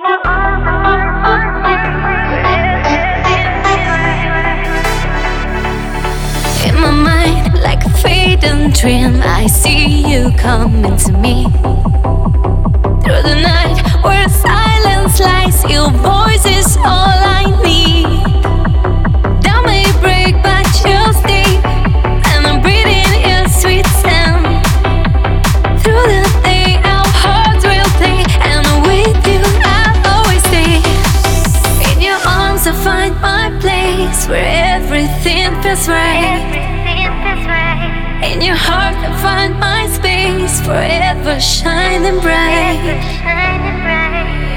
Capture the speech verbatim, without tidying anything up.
In my mind, like a fading dream, I see you coming to me. Through the night, where silence lies, your voice is all I need. Dawn may break, but you'll stay, and I'm breathing your sweet sound. Through the day, our hearts will play, and with you I'll always stay. In your arms I find my place, where everything feels right. In your heart I find my space, forever shining bright.